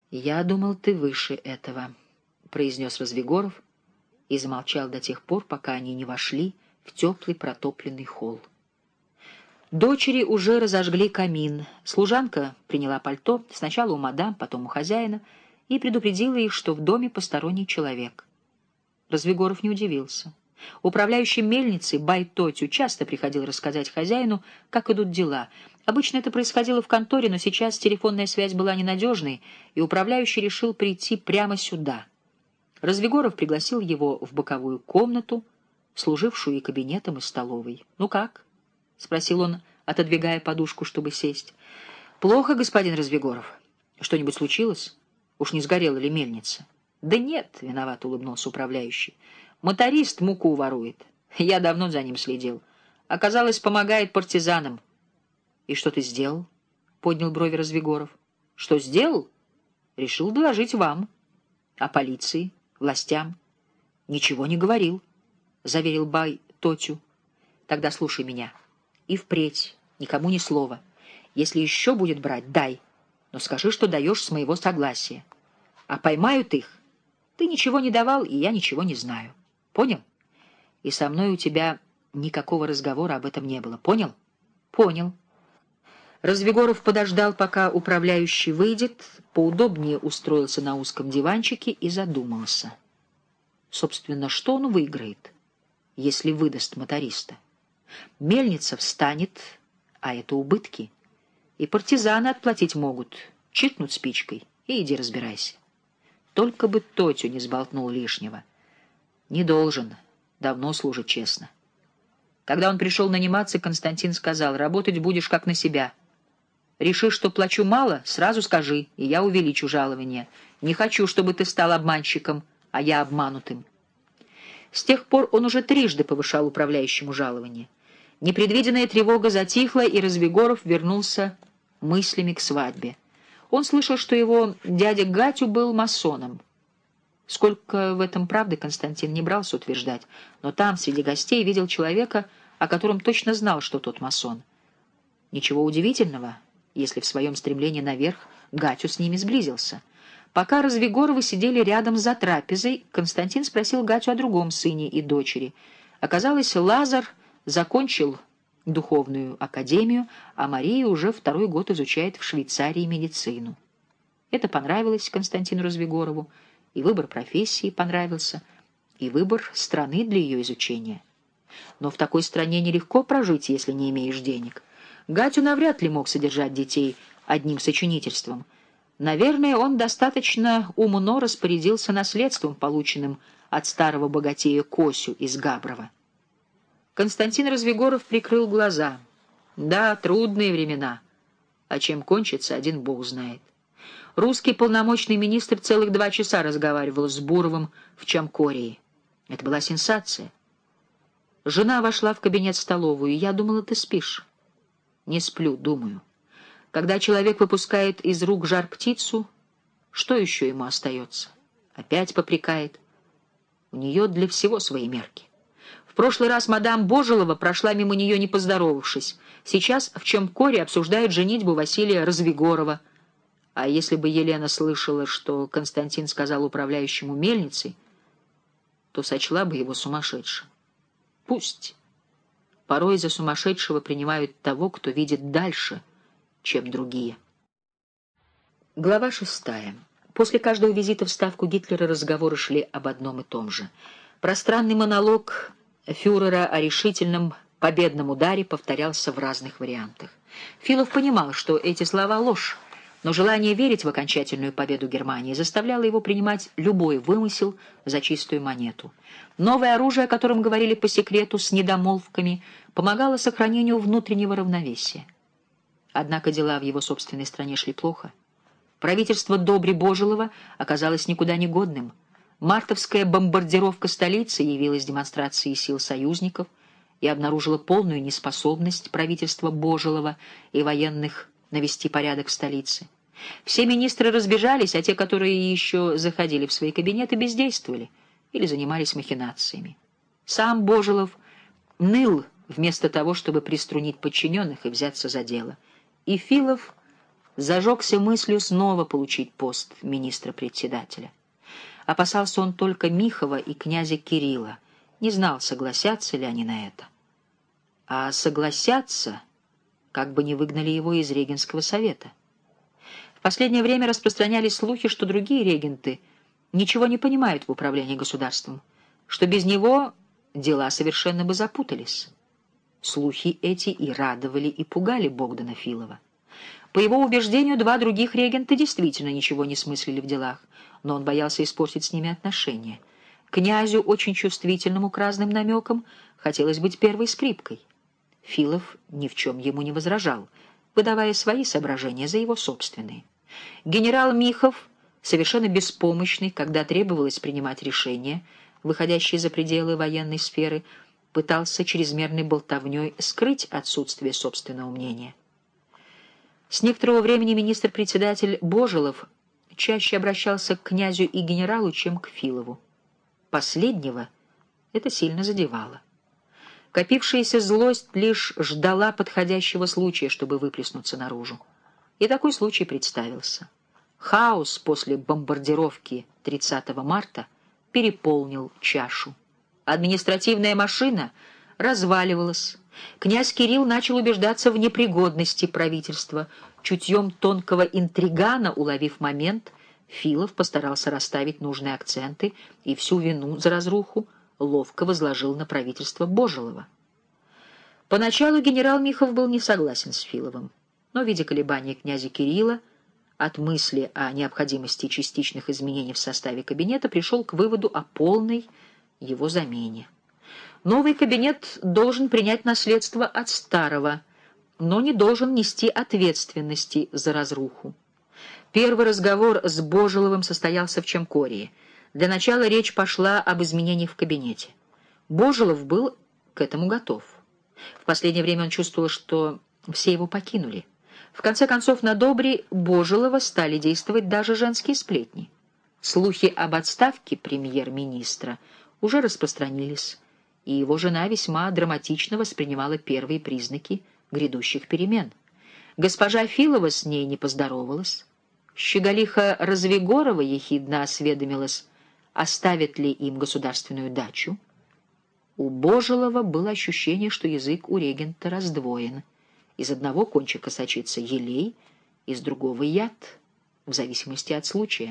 «Я думал, ты выше этого», — произнес Развигоров и замолчал до тех пор, пока они не вошли в теплый протопленный холл. Дочери уже разожгли камин. Служанка приняла пальто, сначала у мадам, потом у хозяина, и предупредила их, что в доме посторонний человек. Развигоров не удивился. Управляющий мельницей Бай-Тотю часто приходил рассказать хозяину, как идут дела. Обычно это происходило в конторе, но сейчас телефонная связь была ненадежной, и управляющий решил прийти прямо сюда. Развигоров пригласил его в боковую комнату, служившую и кабинетом, и столовой. «Ну как?» — спросил он, отодвигая подушку, чтобы сесть. «Плохо, господин Развигоров. Что-нибудь случилось? Уж не сгорела ли мельница?» «Да нет», — виновато улыбнулся управляющий. «Моторист муку ворует. Я давно за ним следил. Оказалось, помогает партизанам». «И что ты сделал?» — поднял брови Развигоров. «Что сделал? Решил доложить вам. А полиции, властям?» «Ничего не говорил», — заверил Бай-Тотю. «Тогда слушай меня. И впредь никому ни слова. Если еще будет брать, дай. Но скажи, что даешь с моего согласия. А поймают их. Ты ничего не давал, и я ничего не знаю. Понял? И со мной у тебя никакого разговора об этом не было. Понял?» «Понял». Развигоров подождал, пока управляющий выйдет, поудобнее устроился на узком диванчике и задумался. Собственно, что он выиграет, если выдаст моториста? Мельница встанет, а это убытки. И партизаны отплатить могут. Чиркнут спичкой, и иди разбирайся. Только бы Тотю не сболтнул лишнего. Не должен, давно служит честно. Когда он пришел наниматься, Константин сказал: «Работать будешь как на себя. Решишь, что плачу мало, сразу скажи, и я увеличу жалование. Не хочу, чтобы ты стал обманщиком, а я обманутым». С тех пор он уже трижды повышал управляющему жалование. Непредвиденная тревога затихла, и Развигоров вернулся мыслями к свадьбе. Он слышал, что его дядя Гатю был масоном. Сколько в этом правды, Константин не брался утверждать, но там, среди гостей, видел человека, о котором точно знал, что тот масон. Ничего удивительного, если в своем стремлении наверх Гатю с ними сблизился. Пока Развигоровы сидели рядом за трапезой, Константин спросил Гатю о другом сыне и дочери. Оказалось, Лазар закончил духовную академию, а Мария уже второй год изучает в Швейцарии медицину. Это понравилось Константину Развигорову, и выбор профессии понравился, и выбор страны для ее изучения. Но в такой стране нелегко прожить, если не имеешь денег. Гатю навряд ли мог содержать детей одним сочинительством. Наверное, он достаточно умно распорядился наследством, полученным от старого богатея Косю из Габрова. Константин Развигоров прикрыл глаза. Да, трудные времена. А чем кончится, один бог знает. Русский полномочный министр целых 2 часа разговаривал с Буровым в Чамкории. Это была сенсация. Жена вошла в кабинет-столовую. «Я думала, ты спишь». «Не сплю, думаю. Когда человек выпускает из рук жар-птицу, что еще ему остается? Опять попрекает. У нее для всего свои мерки. В прошлый раз мадам Божелова прошла мимо нее, не поздоровавшись. Сейчас в Чамкоре обсуждают женитьбу Василия Развигорова. А если бы Елена слышала, что Константин сказал управляющему мельницей, то сочла бы его сумасшедшим. Пусть. Порой за сумасшедшего принимают того, кто видит дальше, чем другие. Глава 6. После каждого визита в ставку Гитлера разговоры шли об одном и том же. Пространный монолог фюрера о решительном победном ударе повторялся в разных вариантах. Филов понимал, что эти слова — ложь, но желание верить в окончательную победу Германии заставляло его принимать любой вымысел за чистую монету. Новое оружие, о котором говорили по секрету с недомолвками, помогало сохранению внутреннего равновесия. Однако дела в его собственной стране шли плохо. Правительство Добри-Божелова оказалось никуда не годным. Мартовская бомбардировка столицы явилась демонстрацией сил союзников и обнаружила полную неспособность правительства Божелова и военных навести порядок в столице. Все министры разбежались, а те, которые еще заходили в свои кабинеты, бездействовали или занимались махинациями. Сам Божелов ныл вместо того, чтобы приструнить подчиненных и взяться за дело. И Филов зажегся мыслью снова получить пост министра-председателя. Опасался он только Михова и князя Кирилла, не знал, согласятся ли они на это. А согласятся, как бы не выгнали его из регентского совета. В последнее время распространялись слухи, что другие регенты ничего не понимают в управлении государством, что без него дела совершенно бы запутались. Слухи эти и радовали, и пугали Богдана Филова. По его убеждению, два других регента действительно ничего не смыслили в делах, но он боялся испортить с ними отношения. Князю, очень чувствительному к разным намекам, хотелось быть первой скрипкой. Филов ни в чем ему не возражал, выдавая свои соображения за его собственные. Генерал Михов, совершенно беспомощный, когда требовалось принимать решения, выходящие за пределы военной сферы, пытался чрезмерной болтовней скрыть отсутствие собственного мнения. С некоторого времени министр-председатель Божелов чаще обращался к князю и генералу, чем к Филову. Последнего это сильно задевало. Копившаяся злость лишь ждала подходящего случая, чтобы выплеснуться наружу. И такой случай представился. Хаос после бомбардировки 30 марта переполнил чашу. Административная машина разваливалась. Князь Кирилл начал убеждаться в непригодности правительства. Чутьем тонкого интригана, уловив момент, Филов постарался расставить нужные акценты и всю вину за разруху ловко возложил на правительство Божелова. Поначалу генерал Михов был не согласен с Филовым, но, видя колебания князя Кирилла, от мысли о необходимости частичных изменений в составе кабинета пришел к выводу о полной его замене. Новый кабинет должен принять наследство от старого, но не должен нести ответственности за разруху. Первый разговор с Божеловым состоялся в Чемкории. Для начала речь пошла об изменениях в кабинете. Божелов был к этому готов. В последнее время он чувствовал, что все его покинули. В конце концов, на Добре Божелова стали действовать даже женские сплетни. Слухи об отставке премьер-министра уже распространились, и его жена весьма драматично воспринимала первые признаки грядущих перемен. Госпожа Филова с ней не поздоровалась. Щеголиха Развегорова ехидно осведомилась, оставят ли им государственную дачу. У Божелова было ощущение, что язык у регента раздвоен. Из одного кончика сочится елей, из другого яд, в зависимости от случая.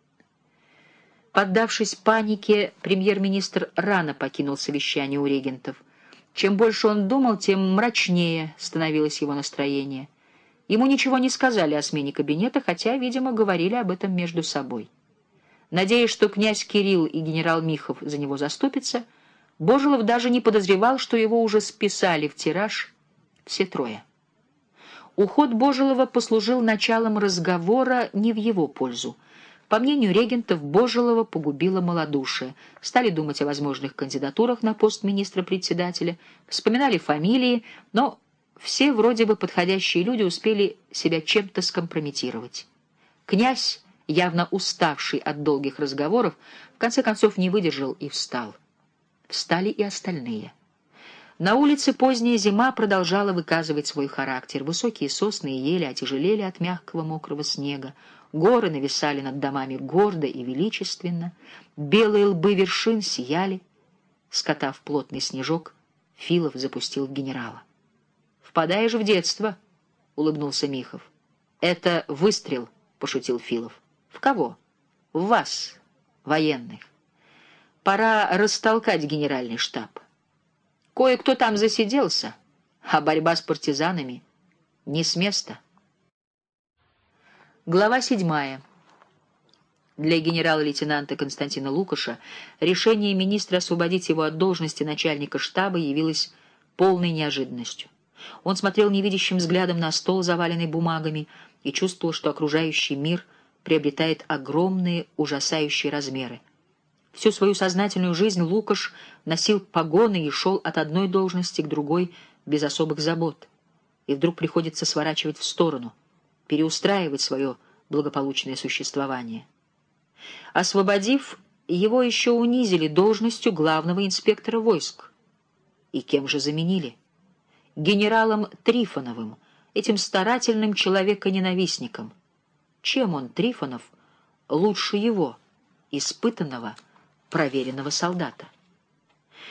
Поддавшись панике, премьер-министр рано покинул совещание у регентов. Чем больше он думал, тем мрачнее становилось его настроение. Ему ничего не сказали о смене кабинета, хотя, видимо, говорили об этом между собой. Надеясь, что князь Кирилл и генерал Михов за него заступятся, Божелов даже не подозревал, что его уже списали в тираж все трое. Уход Божелова послужил началом разговора не в его пользу. По мнению регентов, Божелова погубило малодушие. Стали думать о возможных кандидатурах на пост министра-председателя, вспоминали фамилии, но все вроде бы подходящие люди успели себя чем-то скомпрометировать. Князь, явно уставший от долгих разговоров, в конце концов не выдержал и встал. Встали и остальные. На улице поздняя зима продолжала выказывать свой характер. Высокие сосны и ели отяжелели от мягкого мокрого снега. Горы нависали над домами гордо и величественно. Белые лбы вершин сияли. Скотав плотный снежок, Филов запустил в генерала. «Впадаешь в детство», — улыбнулся Михов. «Это выстрел», — пошутил Филов. «В кого?» «В вас, военных. Пора растолкать генеральный штаб. Кое-кто там засиделся, а борьба с партизанами не с места». Глава 7. Для генерала-лейтенанта Константина Лукаша решение министра освободить его от должности начальника штаба явилось полной неожиданностью. Он смотрел невидящим взглядом на стол, заваленный бумагами, и чувствовал, что окружающий мир приобретает огромные, ужасающие размеры. Всю свою сознательную жизнь Лукаш носил погоны и шел от одной должности к другой без особых забот. И вдруг приходится сворачивать в сторону, переустраивать свое благополучное существование. Освободив, его еще унизили должностью главного инспектора войск. И кем же заменили? Генералом Трифоновым, этим старательным человеконенавистником? Чем он, Трифонов, лучше его, испытанного, проверенного солдата?